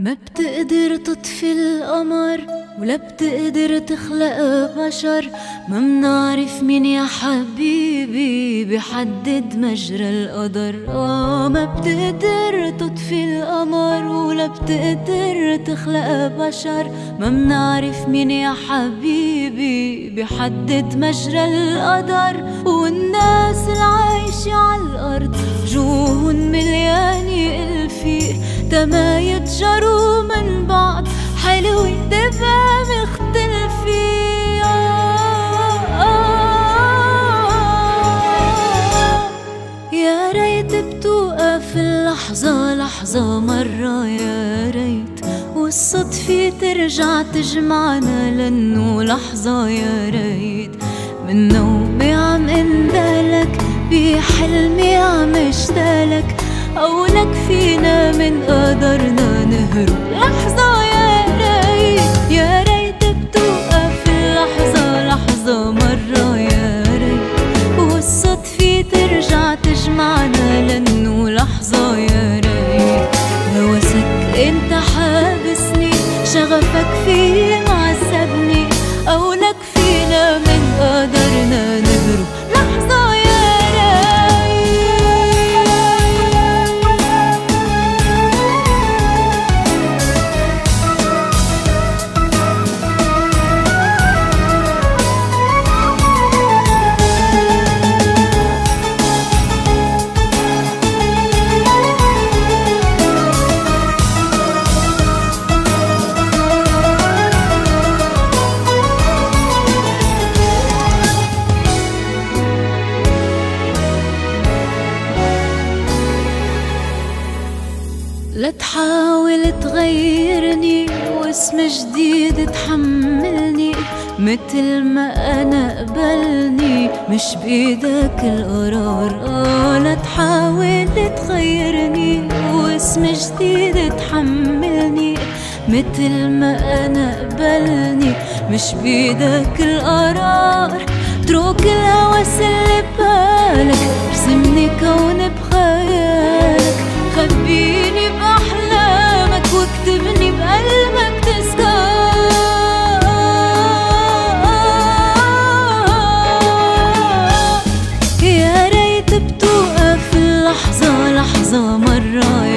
ما بتقدر تطفي القمر ولا بتقدر تخلق بشر. ما منعرف مين يا حبيبي بيحدد مجرى القدر. ما بتقدر تطفي القمر ولا بتقدر تخلق بشر. ما منعرف مين يا حبيبي بيحدد مجرى القدر. والناس العايشة عالأرض وجوهن مليانة ألفي تما يتجروا من بعض حلوة تبقى مختلفة. يا ريت بتوقف اللحظة لحظة مرة، يا ريت والصدفة ترجع تجمعنا لأنه لحظة. يا ريت من نومي عم اندلك بحلمي عم اشتالك أو لك فينا من قدرنا نهرب لحظة. يا ريت يا ريت بتوقف اللحظة لحظة مرة، يا ريت والصدفة ترجع تجمعنا لأنه لحظة. يا ريت هوسك انت حابسني شغفك فيه معذبني أو لك فينا من قدرنا نهرب لحظة. لا تحاول تغيرني واسم جديد تحملني مثل ما أنا قبلني مش بإيدك القرار. لا تحاول تغيرني واسم جديد تحملني مثل ما أنا قبلني مش بإيدك القرار. اترك الهوس اللي ببالك ارسمني كون بخيالك خبيني بأحلامك واكتبني بقلبك تذكار. يا ريت بتوقف اللحظة لحظة مرة،